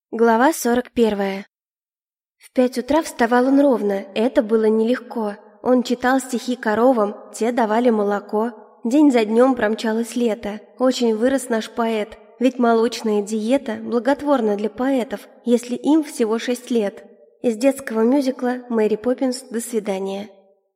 Глава 41. В 5 утра вставал он ровно, это было нелегко. Он читал стихи коровам, те давали молоко. День за днем промчалось лето. Очень вырос наш поэт, ведь молочная диета благотворна для поэтов, если им всего 6 лет. Из детского мюзикла «Мэри Поппинс. До свидания».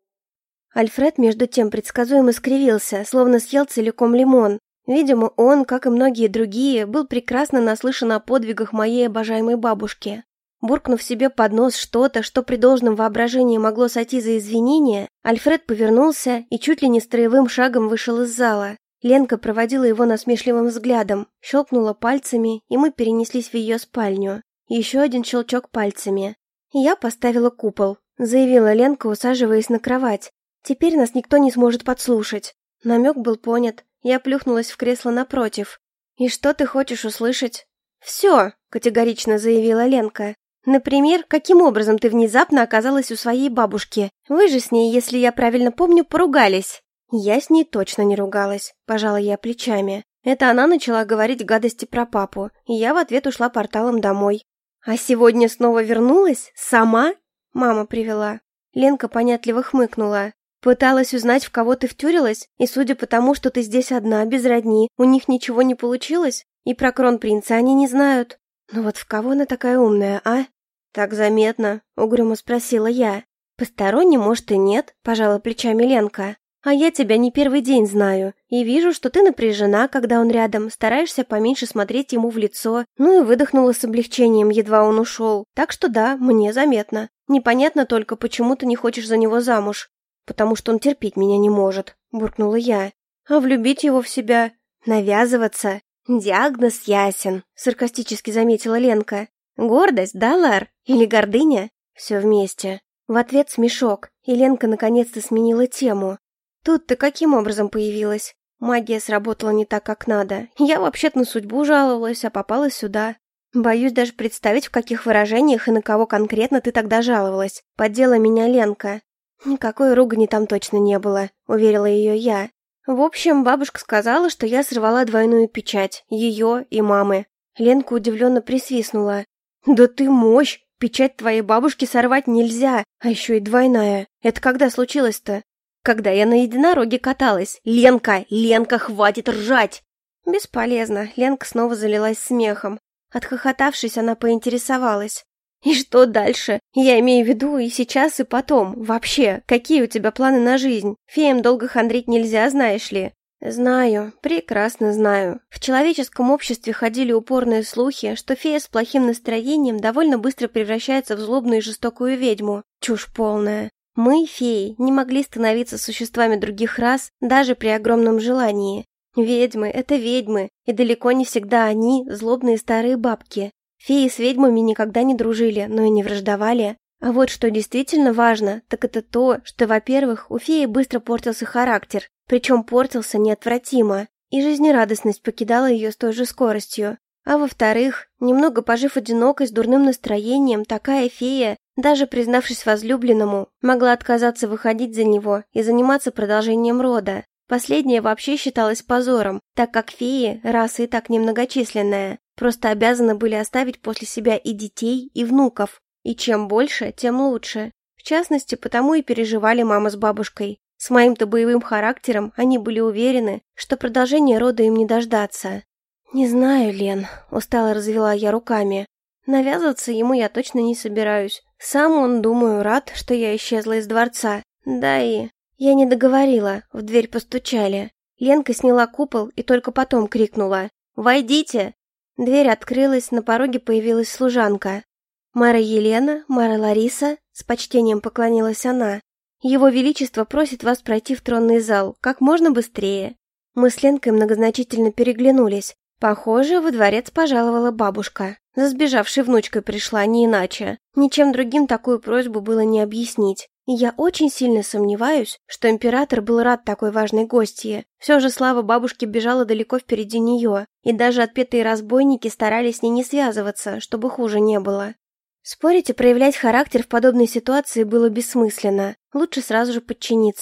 Альфред между тем предсказуемо скривился, словно съел целиком лимон. Видимо, он, как и многие другие, был прекрасно наслышан о подвигах моей обожаемой бабушки. Буркнув себе под нос что-то, что при должном воображении могло сойти за извинение, Альфред повернулся и чуть ли не строевым шагом вышел из зала. Ленка проводила его насмешливым взглядом, щелкнула пальцами, и мы перенеслись в ее спальню. Еще один щелчок пальцами. «Я поставила купол», — заявила Ленка, усаживаясь на кровать. «Теперь нас никто не сможет подслушать». Намек был понят. Я плюхнулась в кресло напротив. «И что ты хочешь услышать?» «Все», — категорично заявила Ленка. «Например, каким образом ты внезапно оказалась у своей бабушки? Вы же с ней, если я правильно помню, поругались». «Я с ней точно не ругалась», — пожала я плечами. Это она начала говорить гадости про папу, и я в ответ ушла порталом домой. «А сегодня снова вернулась? Сама?» «Мама привела». Ленка понятливо хмыкнула. «Пыталась узнать, в кого ты втюрилась, и судя по тому, что ты здесь одна, без родни, у них ничего не получилось, и про кронпринца они не знают. Ну вот в кого она такая умная, а?» «Так заметно», — угрюмо спросила я. «Посторонним, может, и нет», — пожала плечами Ленка. «А я тебя не первый день знаю, и вижу, что ты напряжена, когда он рядом, стараешься поменьше смотреть ему в лицо». Ну и выдохнула с облегчением, едва он ушел. «Так что да, мне заметно. Непонятно только, почему ты не хочешь за него замуж». «Потому что он терпеть меня не может», — буркнула я. «А влюбить его в себя? Навязываться? Диагноз ясен», — саркастически заметила Ленка. «Гордость, да, Лар? Или гордыня?» «Все вместе». В ответ смешок, и Ленка наконец-то сменила тему. «Тут ты каким образом появилась? Магия сработала не так, как надо. Я вообще-то на судьбу жаловалась, а попала сюда. Боюсь даже представить, в каких выражениях и на кого конкретно ты тогда жаловалась. Поддела меня Ленка». «Никакой ругани там точно не было», — уверила ее я. «В общем, бабушка сказала, что я сорвала двойную печать, ее и мамы». Ленка удивленно присвистнула. «Да ты мощь! Печать твоей бабушки сорвать нельзя, а еще и двойная. Это когда случилось-то?» «Когда я на единороге каталась. Ленка, Ленка, хватит ржать!» «Бесполезно», — Ленка снова залилась смехом. Отхохотавшись, она поинтересовалась. «И что дальше? Я имею в виду и сейчас, и потом. Вообще, какие у тебя планы на жизнь? Феям долго хандрить нельзя, знаешь ли?» «Знаю, прекрасно знаю. В человеческом обществе ходили упорные слухи, что фея с плохим настроением довольно быстро превращается в злобную и жестокую ведьму. Чушь полная. Мы, феи, не могли становиться существами других рас даже при огромном желании. Ведьмы — это ведьмы, и далеко не всегда они — злобные старые бабки. Феи с ведьмами никогда не дружили, но и не враждовали. А вот что действительно важно, так это то, что, во-первых, у феи быстро портился характер, причем портился неотвратимо, и жизнерадостность покидала ее с той же скоростью. А во-вторых, немного пожив одинокой с дурным настроением, такая фея, даже признавшись возлюбленному, могла отказаться выходить за него и заниматься продолжением рода. Последнее вообще считалось позором, так как феи, раса и так немногочисленная, просто обязаны были оставить после себя и детей, и внуков. И чем больше, тем лучше. В частности, потому и переживали мама с бабушкой. С моим-то боевым характером они были уверены, что продолжения рода им не дождаться. «Не знаю, Лен», — устало развела я руками. «Навязываться ему я точно не собираюсь. Сам он, думаю, рад, что я исчезла из дворца. Да и...» Я не договорила, в дверь постучали. Ленка сняла купол и только потом крикнула: «Войдите!». Дверь открылась, на пороге появилась служанка. «Мара Елена, Мара Лариса», — с почтением поклонилась она. «Его Величество просит вас пройти в тронный зал, как можно быстрее». Мы с Ленкой многозначительно переглянулись. Похоже, во дворец пожаловала бабушка. За сбежавшей внучкой пришла, не иначе. Ничем другим такую просьбу было не объяснить. И я очень сильно сомневаюсь, что император был рад такой важной гостье. Все же слава бабушки бежала далеко впереди нее, и даже отпетые разбойники старались с ней не связываться, чтобы хуже не было. Спорить и проявлять характер в подобной ситуации было бессмысленно. Лучше сразу же подчиниться.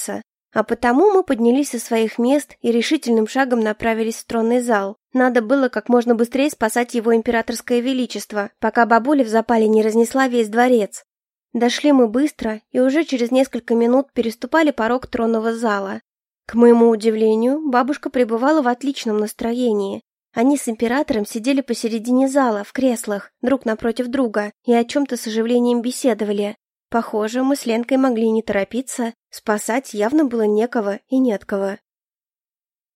А потому мы поднялись со своих мест и решительным шагом направились в тронный зал. Надо было как можно быстрее спасать его императорское величество, пока бабуля в запале не разнесла весь дворец. Дошли мы быстро и уже через несколько минут переступали порог тронного зала. К моему удивлению, бабушка пребывала в отличном настроении. Они с императором сидели посередине зала, в креслах, друг напротив друга, и о чем-то с оживлением беседовали. Похоже, мы с Ленкой могли не торопиться, спасать явно было некого и не от кого.